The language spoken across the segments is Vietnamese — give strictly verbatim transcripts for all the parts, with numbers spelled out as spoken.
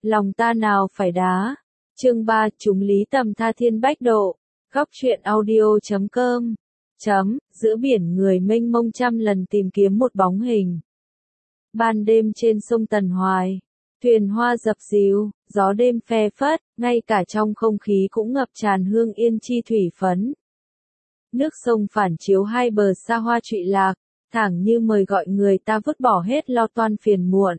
lòng ta nào phải đá. Chương ba, chúng lý tầm tha thiên bách độ. Góc truyện audio chấm com. Chấm, giữa biển người mênh mông trăm lần tìm kiếm một bóng hình. Ban đêm trên sông Tần Hoài, thuyền hoa dập dìu, gió đêm phe phất, ngay cả trong không khí cũng ngập tràn hương yên chi thủy phấn. Nước sông phản chiếu hai bờ xa hoa trụy lạc, thẳng như mời gọi người ta vứt bỏ hết lo toan phiền muộn.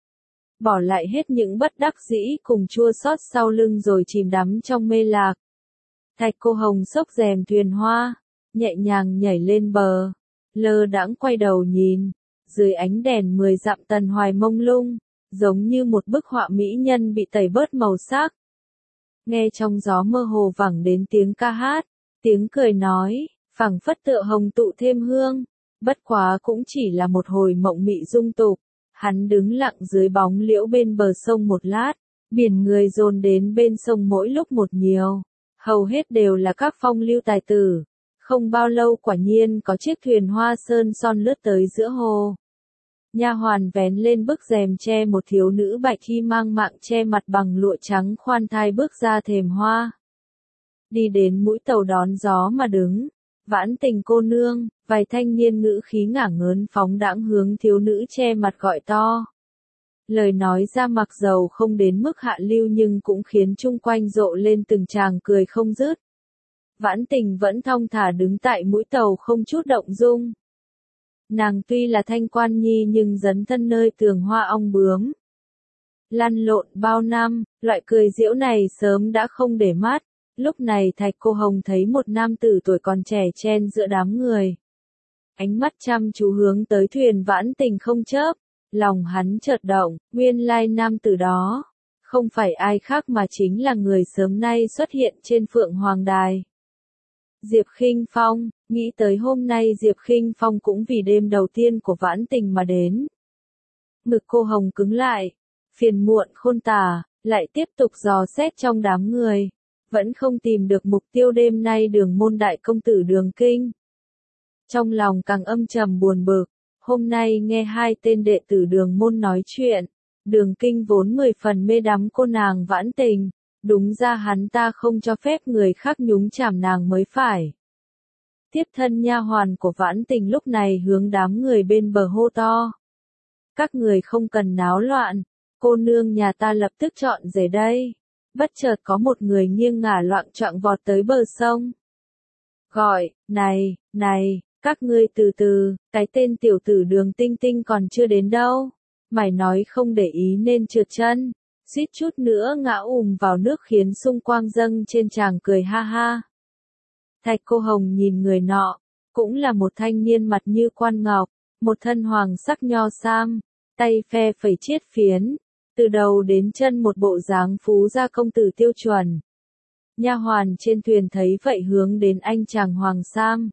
Bỏ lại hết những bất đắc dĩ cùng chua xót sau lưng rồi chìm đắm trong mê lạc. Thạch Cô Hồng xốc rèm thuyền hoa, nhẹ nhàng nhảy lên bờ, lơ đãng quay đầu nhìn, dưới ánh đèn mười dặm Tần Hoài mông lung, giống như một bức họa mỹ nhân bị tẩy bớt màu sắc. Nghe trong gió mơ hồ vẳng đến tiếng ca hát, tiếng cười nói, phảng phất tựa hồng tụ thêm hương, bất quá cũng chỉ là một hồi mộng mị dung tục. Hắn đứng lặng dưới bóng liễu bên bờ sông một lát, biển người dồn đến bên sông mỗi lúc một nhiều, hầu hết đều là các phong lưu tài tử. Không bao lâu quả nhiên có chiếc thuyền hoa sơn son lướt tới giữa hồ. Nha hoàn vén lên bức rèm che một thiếu nữ bạch y mang mạng che mặt bằng lụa trắng khoan thai bước ra thềm hoa. Đi đến mũi tàu đón gió mà đứng, Vãn Tình cô nương, vài thanh niên ngữ khí ngả ngớn phóng đãng hướng thiếu nữ che mặt gọi to. Lời nói ra mặc dầu không đến mức hạ lưu nhưng cũng khiến chung quanh rộ lên từng tràng cười không dứt. Vãn Tình vẫn thong thả đứng tại mũi tàu không chút động dung. Nàng tuy là thanh quan nhi nhưng dấn thân nơi tường hoa ong bướm. Lăn lộn bao năm, loại cười giễu này sớm đã không để mắt. Lúc này Thạch Cô Hồng thấy một nam tử tuổi còn trẻ chen giữa đám người. Ánh mắt chăm chú hướng tới thuyền Vãn Tình không chớp, lòng hắn chợt động, nguyên lai nam tử đó, không phải ai khác mà chính là người sớm nay xuất hiện trên Phượng Hoàng Đài. Diệp Khinh Phong, nghĩ tới hôm nay Diệp Khinh Phong cũng vì đêm đầu tiên của Vãn Tình mà đến. Ngực cô Hồng cứng lại, phiền muộn khôn tả, lại tiếp tục dò xét trong đám người. Vẫn không tìm được mục tiêu đêm nay Đường Môn đại công tử Đường Kinh. Trong lòng càng âm trầm buồn bực, hôm nay nghe hai tên đệ tử Đường Môn nói chuyện, Đường Kinh vốn mười phần mê đắm cô nàng Vãn Tình, đúng ra hắn ta không cho phép người khác nhúng chàm nàng mới phải. Tiếp thân nha hoàn của Vãn Tình lúc này hướng đám người bên bờ hô to. Các người không cần náo loạn, cô nương nhà ta lập tức chọn rể đây. Bất chợt có một người nghiêng ngả loạng choạng vọt tới bờ sông. Gọi, này, này, các ngươi từ từ, cái tên tiểu tử Đường Tinh Tinh còn chưa đến đâu. Mày nói không để ý nên trượt chân, suýt chút nữa ngã ùm vào nước khiến xung quanh dâng trên tràng cười ha ha. Thạch Cô Hồng nhìn người nọ, cũng là một thanh niên mặt như quan ngọc, một thân hoàng sắc nho sam, tay phe phẩy chiết phiến. Từ đầu đến chân một bộ dáng phú gia công tử tiêu chuẩn. Nha hoàn trên thuyền thấy vậy hướng đến anh chàng hoàng sam.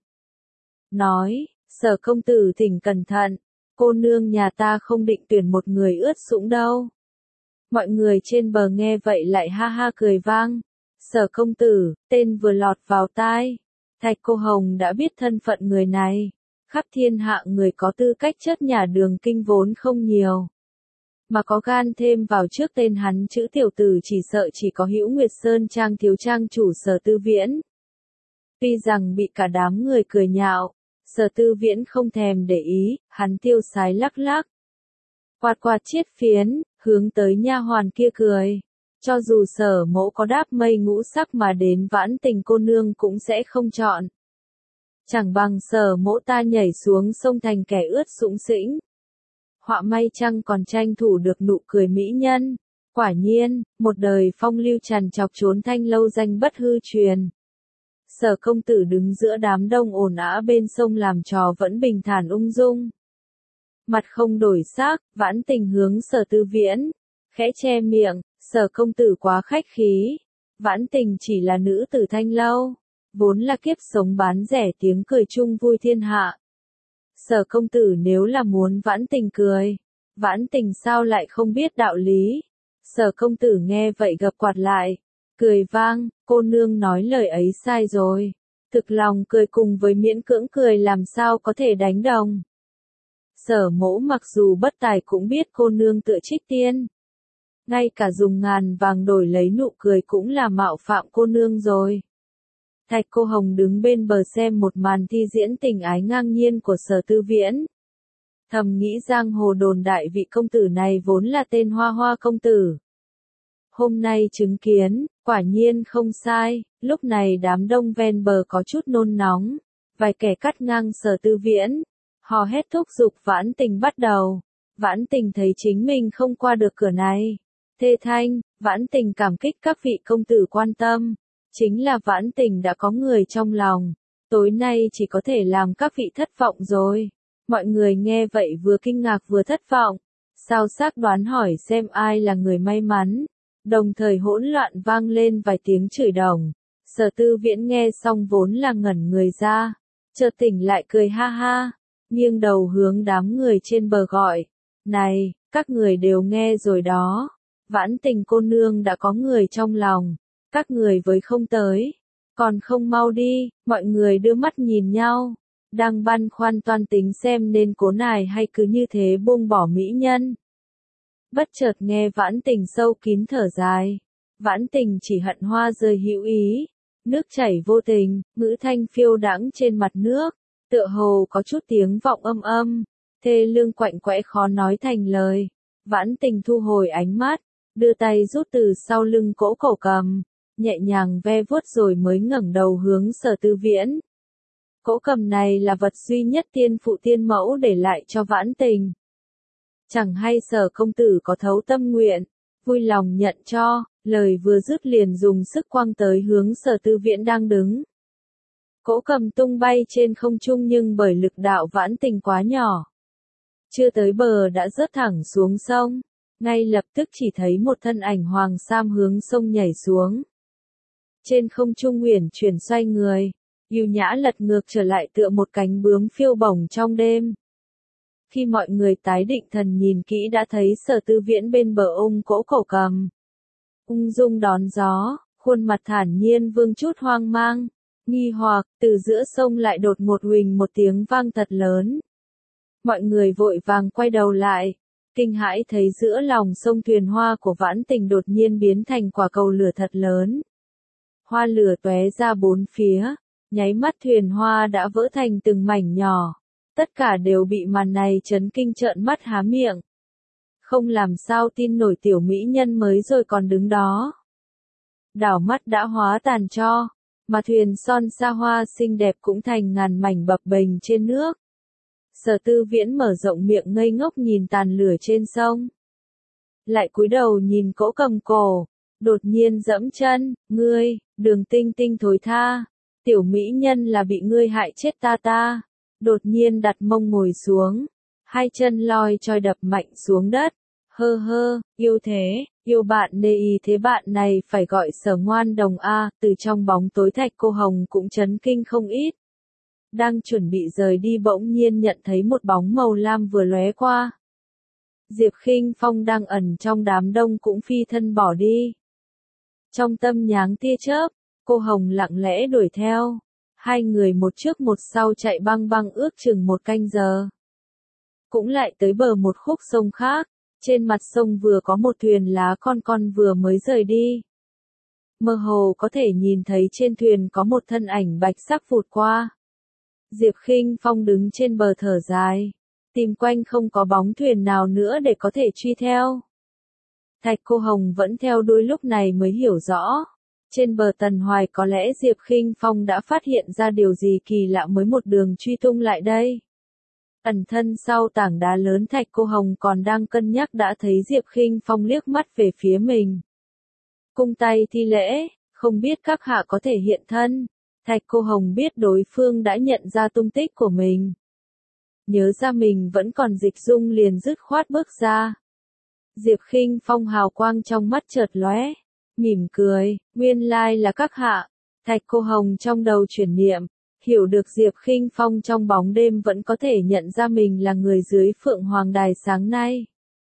Nói, Sở công tử thỉnh cẩn thận, cô nương nhà ta không định tuyển một người ướt sũng đâu. Mọi người trên bờ nghe vậy lại ha ha cười vang. Sở công tử, tên vừa lọt vào tai. Thạch Cô Hồng đã biết thân phận người này. Khắp thiên hạ người có tư cách chất nhà Đường Kinh vốn không nhiều. Mà có gan thêm vào trước tên hắn chữ tiểu tử chỉ sợ chỉ có Hữu Nguyệt Sơn Trang thiếu trang chủ Sở Tư Viễn. Tuy rằng bị cả đám người cười nhạo, Sở Tư Viễn không thèm để ý, hắn tiêu sái lắc lắc. Quạt quạt chiết phiến, hướng tới nha hoàn kia cười. Cho dù Sở mẫu có đáp mây ngũ sắc mà đến Vãn Tình cô nương cũng sẽ không chọn. Chẳng bằng Sở mẫu ta nhảy xuống sông thành kẻ ướt sũng sĩnh. Họa may chăng còn tranh thủ được nụ cười mỹ nhân. Quả nhiên, một đời phong lưu trằn trọc trốn thanh lâu danh bất hư truyền. Sở công tử đứng giữa đám đông ồn ào bên sông làm trò vẫn bình thản ung dung. Mặt không đổi sắc, Vãn Tình hướng Sở Tư Viễn, khẽ che miệng, Sở công tử quá khách khí. Vãn Tình chỉ là nữ tử thanh lâu, vốn là kiếp sống bán rẻ tiếng cười chung vui thiên hạ. Sở công tử nếu là muốn Vãn Tình cười, Vãn Tình sao lại không biết đạo lý. Sở công tử nghe vậy gập quạt lại, cười vang, cô nương nói lời ấy sai rồi. Thực lòng cười cùng với miễn cưỡng cười làm sao có thể đánh đồng. Sở mẫu mặc dù bất tài cũng biết cô nương tựa Trích Tiên. ngay cả dùng ngàn vàng đổi lấy nụ cười cũng là mạo phạm cô nương rồi. Thạch Cô Hồng đứng bên bờ xem một màn thi diễn tình ái ngang nhiên của Sở Tư Viễn. Thầm nghĩ giang hồ đồn đại vị công tử này vốn là tên Hoa Hoa công tử. Hôm nay chứng kiến, quả nhiên không sai, lúc này đám đông ven bờ có chút nôn nóng, vài kẻ cắt ngang Sở Tư Viễn, hò hét thúc giục Vãn Tình bắt đầu. Vãn Tình thấy chính mình không qua được cửa này. Thê thanh, Vãn Tình cảm kích các vị công tử quan tâm. Chính là Vãn Tình đã có người trong lòng. Tối nay chỉ có thể làm các vị thất vọng rồi. Mọi người nghe vậy vừa kinh ngạc vừa thất vọng. Sao xác đoán hỏi xem ai là người may mắn. Đồng thời hỗn loạn vang lên vài tiếng chửi đồng. Sở Tư Viễn nghe xong vốn là ngẩn người ra. Chợt tỉnh lại cười ha ha. Nghiêng đầu hướng đám người trên bờ gọi. Này, các người đều nghe rồi đó. Vãn Tình cô nương đã có người trong lòng. Các người với không tới. Còn không mau đi, mọi người đưa mắt nhìn nhau. Đang băn khoăn toan tính xem nên cố nài hay cứ như thế buông bỏ mỹ nhân. Bất chợt nghe Vãn Tình sâu kín thở dài. Vãn Tình chỉ hận hoa rơi hữu ý. Nước chảy vô tình, ngữ thanh phiêu đãng trên mặt nước. Tựa hồ có chút tiếng vọng âm âm. Thê lương quạnh quẽ khó nói thành lời. Vãn Tình thu hồi ánh mắt. Đưa tay rút từ sau lưng cỗ cổ cầm. Nhẹ nhàng ve vuốt rồi mới ngẩng đầu hướng Sở Tư Viễn. Cỗ cầm này là vật duy nhất tiên phụ tiên mẫu để lại cho Vãn Tình. Chẳng hay Sở công tử có thấu tâm nguyện, vui lòng nhận cho, lời vừa dứt liền dùng sức quăng tới hướng Sở Tư Viễn đang đứng. Cỗ cầm tung bay trên không trung nhưng bởi lực đạo Vãn Tình quá nhỏ. Chưa tới bờ đã rớt thẳng xuống sông, ngay lập tức chỉ thấy một thân ảnh hoàng sam hướng sông nhảy xuống. Trên không trung uyển chuyển xoay người, yêu nhã lật ngược trở lại tựa một cánh bướm phiêu bổng trong đêm. Khi mọi người tái định thần nhìn kỹ đã thấy Sở Tư Viễn bên bờ ôm cỗ cổ cầm. Ung dung đón gió, khuôn mặt thản nhiên vương chút hoang mang, nghi hoặc, từ giữa sông lại đột ngột huỳnh một tiếng vang thật lớn. Mọi người vội vàng quay đầu lại, kinh hãi thấy giữa lòng sông thuyền hoa của Vãn Tình đột nhiên biến thành quả cầu lửa thật lớn. Hoa lửa tóe ra bốn phía, nháy mắt thuyền hoa đã vỡ thành từng mảnh nhỏ. Tất cả đều bị màn này chấn kinh trợn mắt há miệng. Không làm sao tin nổi tiểu mỹ nhân mới rồi còn đứng đó. Đảo mắt đã hóa tàn tro, mà thuyền son xa hoa xinh đẹp cũng thành ngàn mảnh bập bềnh trên nước. Sở Tư Viễn mở rộng miệng ngây ngốc nhìn tàn lửa trên sông. Lại cúi đầu nhìn cỗ cầm cổ, đột nhiên dẫm chân, ngươi, Đường Tinh Tinh thối tha, tiểu mỹ nhân là bị ngươi hại chết ta ta. Đột nhiên đặt mông ngồi xuống, hai chân loi choi đập mạnh xuống đất. Hơ hơ, yêu thế, yêu bạn nê y thế bạn này phải gọi Sở ngoan đồng a. Từ trong bóng tối Thạch Cô Hồng cũng chấn kinh không ít. Đang chuẩn bị rời đi bỗng nhiên nhận thấy một bóng màu lam vừa lóe qua. Diệp Khinh Phong đang ẩn trong đám đông cũng phi thân bỏ đi. Trong tâm nháng tia chớp, cô Hồng lặng lẽ đuổi theo. Hai người một trước một sau chạy băng băng ước chừng một canh giờ. Cũng lại tới bờ một khúc sông khác, trên mặt sông vừa có một thuyền lá con con vừa mới rời đi. Mơ hồ có thể nhìn thấy trên thuyền có một thân ảnh bạch sắc vụt qua. Diệp Khinh Phong đứng trên bờ thở dài, tìm quanh không có bóng thuyền nào nữa để có thể truy theo. Thạch Cô Hồng vẫn theo đuôi lúc này mới hiểu rõ. Trên bờ Tần Hoài có lẽ Diệp Khinh Phong đã phát hiện ra điều gì kỳ lạ mới một đường truy tung lại đây. Ẩn thân sau tảng đá lớn Thạch Cô Hồng còn đang cân nhắc đã thấy Diệp Khinh Phong liếc mắt về phía mình. Cung tay thi lễ, không biết các hạ có thể hiện thân. Thạch Cô Hồng biết đối phương đã nhận ra tung tích của mình. Nhớ ra mình vẫn còn dịch dung liền dứt khoát bước ra. Diệp Khinh Phong hào quang trong mắt chợt lóe, mỉm cười, nguyên lai là các hạ. Thạch Cô Hồng trong đầu chuyển niệm, hiểu được Diệp Khinh Phong trong bóng đêm vẫn có thể nhận ra mình là người dưới Phượng Hoàng Đài sáng nay.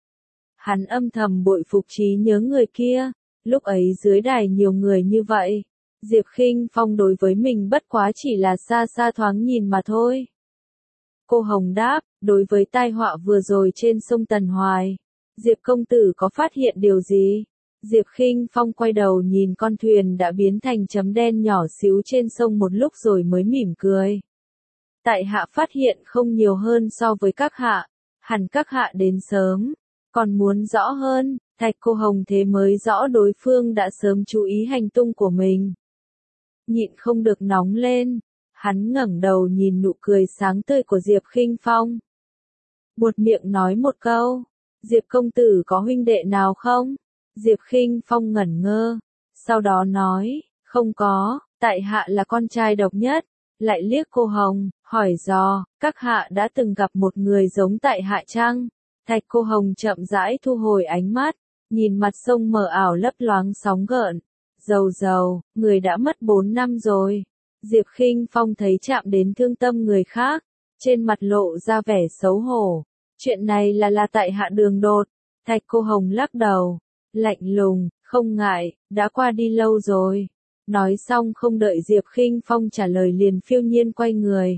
Hắn âm thầm bội phục trí nhớ người kia, lúc ấy dưới đài nhiều người như vậy. Diệp Khinh Phong đối với mình bất quá chỉ là xa xa thoáng nhìn mà thôi. Cô Hồng đáp, đối với tai họa vừa rồi trên sông Tần Hoài, Diệp công tử có phát hiện điều gì? Diệp Khinh Phong quay đầu nhìn con thuyền đã biến thành chấm đen nhỏ xíu trên sông một lúc rồi mới mỉm cười. Tại hạ phát hiện không nhiều hơn so với các hạ, hẳn các hạ đến sớm, còn muốn rõ hơn, Thạch Cô Hồng thế mới rõ đối phương đã sớm chú ý hành tung của mình. Nhịn không được nóng lên, hắn ngẩng đầu nhìn nụ cười sáng tươi của Diệp Khinh Phong. Buột miệng nói một câu, Diệp công tử có huynh đệ nào không? Diệp Khinh Phong ngẩn ngơ, sau đó nói, không có, tại hạ là con trai độc nhất, lại liếc cô Hồng, hỏi dò, các hạ đã từng gặp một người giống tại hạ chăng? Thạch Cô Hồng chậm rãi thu hồi ánh mắt, nhìn mặt sông mờ ảo lấp loáng sóng gợn, dầu dầu, người đã mất bốn năm rồi. Diệp Khinh Phong thấy chạm đến thương tâm người khác, trên mặt lộ ra vẻ xấu hổ. Chuyện này là là tại hạ đường đột. Thạch Cô Hồng lắc đầu, lạnh lùng, không ngại, đã qua đi lâu rồi. Nói xong không đợi Diệp Khinh Phong trả lời liền phiêu nhiên quay người.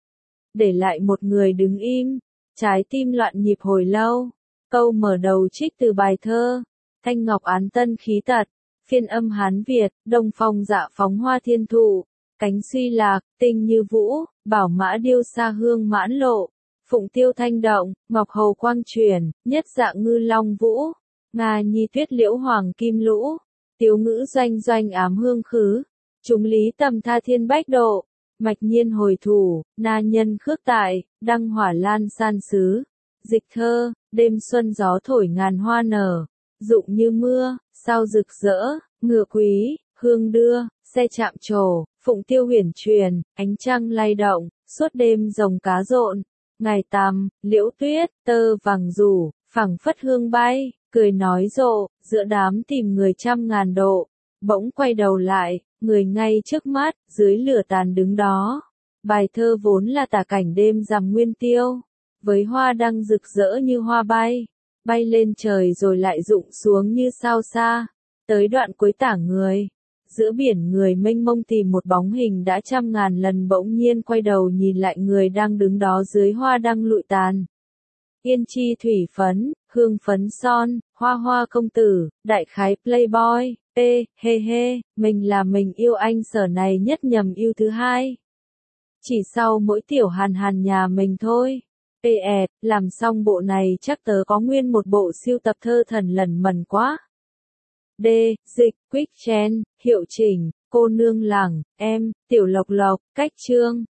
Để lại một người đứng im, trái tim loạn nhịp hồi lâu. Câu mở đầu trích từ bài thơ, Thanh Ngọc Án Tân khí tật, phiên âm Hán Việt, Đông Phong dạ phóng hoa thiên thụ, cánh suy lạc, tinh như vũ, bảo mã điêu xa hương mãn lộ, phụng tiêu thanh động, ngọc hầu quang truyền, nhất dạ ngư long vũ, nga nhi tuyết liễu hoàng kim lũ, tiếu ngữ doanh doanh ám hương khứ, chúng lý tầm tha thiên bách độ, mạch nhiên hồi thủ, na nhân khước tại, đăng hỏa lan san xứ, dịch thơ, đêm xuân gió thổi ngàn hoa nở, rụng như mưa, sao rực rỡ, ngựa quý, hương đưa, xe chạm trổ, phụng tiêu huyền truyền, ánh trăng lay động, suốt đêm rồng cá rộn, ngày tằm, liễu tuyết, tơ vàng rủ, phẳng phất hương bay, cười nói rộ, giữa đám tìm người trăm ngàn độ, bỗng quay đầu lại, người ngay trước mắt, dưới lửa tàn đứng đó. Bài thơ vốn là tả cảnh đêm rằm nguyên tiêu, với hoa đăng rực rỡ như hoa bay, bay lên trời rồi lại rụng xuống như sao xa. Tới đoạn cuối tả người, giữa biển người mênh mông tìm một bóng hình đã trăm ngàn lần bỗng nhiên quay đầu nhìn lại người đang đứng đó dưới hoa đăng lụi tàn. Yên chi thủy phấn, hương phấn son, hoa hoa công tử, đại khái playboy, ê, hê hê, mình là mình yêu anh sở này nhất nhầm yêu thứ hai. Chỉ sau mỗi tiểu hàn hàn nhà mình thôi. Ê ẹt, làm xong bộ này chắc tớ có nguyên một bộ siêu tập thơ thần lần mần quá. D. Dịch, Quick Chen, hiệu chỉnh, cô nương lẳng, em, tiểu lộc lộc, cách chương.